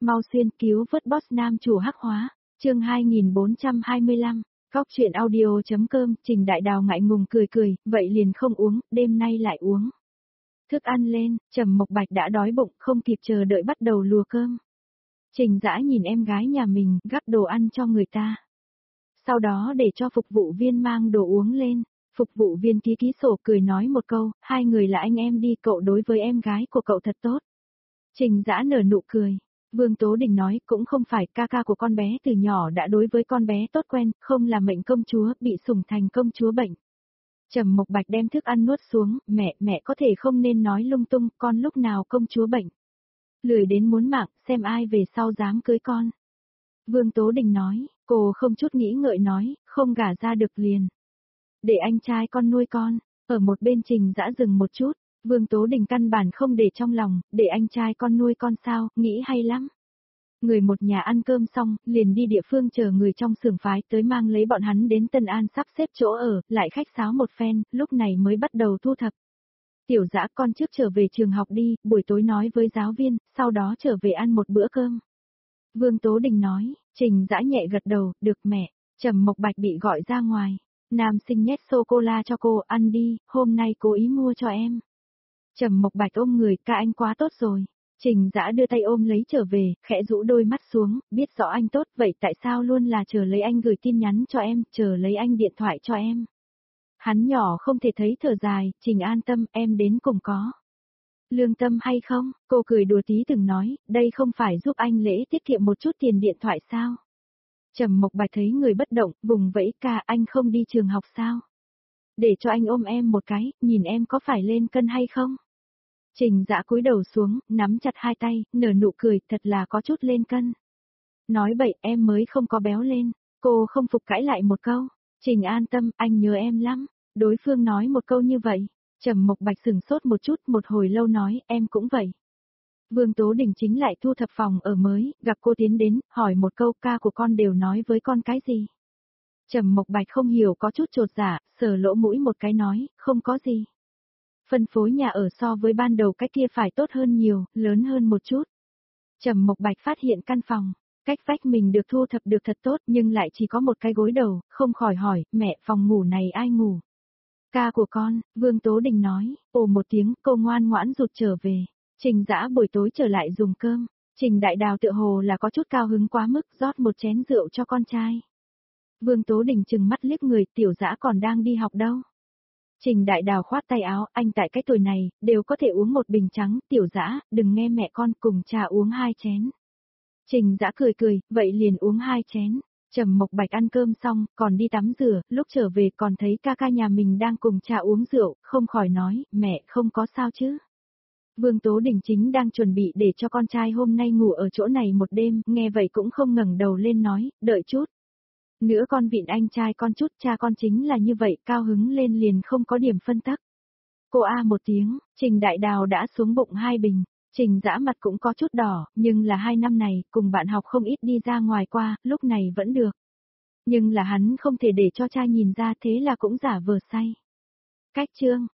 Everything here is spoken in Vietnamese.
mau xuyên cứu vớt boss nam chủ hắc hóa, chương 2425, Góc truyện audio.com, Trình Đại Đào ngại ngùng cười cười, vậy liền không uống, đêm nay lại uống. Thức ăn lên, Trầm Mộc Bạch đã đói bụng, không kịp chờ đợi bắt đầu lùa cơm. Trình Dã nhìn em gái nhà mình, gắp đồ ăn cho người ta. Sau đó để cho phục vụ viên mang đồ uống lên, phục vụ viên ký ký sổ cười nói một câu, hai người là anh em đi, cậu đối với em gái của cậu thật tốt. Trình Dã nở nụ cười. Vương Tố Đình nói cũng không phải, ca ca của con bé từ nhỏ đã đối với con bé tốt quen, không là mệnh công chúa, bị sủng thành công chúa bệnh. Trầm Mộc Bạch đem thức ăn nuốt xuống, mẹ có thể không nên nói lung tung, con lúc nào công chúa bệnh. Lười đến muốn mạng, xem ai về sau dám cưới con. Vương Tố Đình nói, cô không chút nghĩ ngợi nói, không gả ra được liền. Để anh trai con nuôi con, ở một bên Trình Dã dừng một chút. Vương Tố Đình căn bản không để trong lòng, để anh trai con nuôi con sao, nghĩ hay lắm. Người một nhà ăn cơm xong, liền đi địa phương chờ người trong xưởng phái tới mang lấy bọn hắn đến Tân An sắp xếp chỗ ở, lại khách sáo một phen, lúc này mới bắt đầu thu thập. Tiểu Dã con trước trở về trường học đi, buổi tối nói với giáo viên, sau đó trở về ăn một bữa cơm. Vương Tố Đình nói, Trình Dã nhẹ gật đầu, được mẹ. Trầm Mộc Bạch bị gọi ra ngoài. Nam sinh nhét sô-cô-la cho cô, ăn đi, hôm nay cố ý mua cho em. Trầm Mộc Bạch ôm người, ca anh quá tốt rồi. Trình Dã đưa tay ôm lấy trở về, khẽ rũ đôi mắt xuống, biết rõ anh tốt, vậy tại sao luôn là chờ lấy anh gửi tin nhắn cho em, chờ lấy anh điện thoại cho em. Hắn nhỏ không thể thấy thở dài, Trình an tâm, em đến cùng có. Lương tâm hay không, cô cười đùa tí từng nói, đây không phải giúp anh lễ tiết kiệm một chút tiền điện thoại sao. Trầm Mộc Bạch thấy người bất động, vùng vẫy, ca anh không đi trường học sao. Để cho anh ôm em một cái, nhìn em có phải lên cân hay không. Trình Dã cúi đầu xuống, nắm chặt hai tay, nở nụ cười, thật là có chút lên cân. Nói bậy, em mới không có béo lên, cô không phục cãi lại một câu. Trình an tâm, anh nhớ em lắm. Đối phương nói một câu như vậy. Trầm Mộc Bạch sừng sốt một chút, một hồi lâu nói, em cũng vậy. Vương Tố Đình chính lại thu thập phòng ở mới, gặp cô tiến đến, hỏi một câu, ca của con đều nói với con cái gì. Trầm Mộc Bạch không hiểu, có chút chột dạ, sờ lỗ mũi một cái nói, không có gì. Phân phối nhà ở so với ban đầu cái kia phải tốt hơn nhiều, lớn hơn một chút. Trầm Mộc Bạch phát hiện căn phòng, cách vách mình được thu thập được thật tốt nhưng lại chỉ có một cái gối đầu, không khỏi hỏi, mẹ, phòng ngủ này ai ngủ? Ca của con, Vương Tố Đình nói, ồ một tiếng, cô ngoan ngoãn rụt trở về. Trình Dã buổi tối trở lại dùng cơm, Trình Đại Đào tựa hồ là có chút cao hứng quá mức, rót một chén rượu cho con trai. Vương Tố Đình trừng mắt liếc người, Tiểu Dã còn đang đi học đâu. Trình Đại Đào khoát tay áo, anh tại cái tuổi này, đều có thể uống một bình trắng, Tiểu Dã, đừng nghe mẹ con, cùng trà uống 2 chén. Trình Dã cười cười, vậy liền uống 2 chén. Trầm Mộc Bạch ăn cơm xong, còn đi tắm rửa, lúc trở về còn thấy ca ca nhà mình đang cùng trà uống rượu, không khỏi nói, mẹ không có sao chứ. Vương Tố Đình chính đang chuẩn bị để cho con trai hôm nay ngủ ở chỗ này một đêm, nghe vậy cũng không ngẩng đầu lên nói, đợi chút. Nữa con vịn anh trai con chút, cha con chính là như vậy, cao hứng lên liền không có điểm phân tắc. Cô a một tiếng, Trình Đại Đào đã xuống bụng 2 bình, Trình Dã mặt cũng có chút đỏ, nhưng là 2 năm này, cùng bạn học không ít đi ra ngoài qua, lúc này vẫn được. Nhưng là hắn không thể để cho cha nhìn ra, thế là cũng giả vờ say. Cách chương,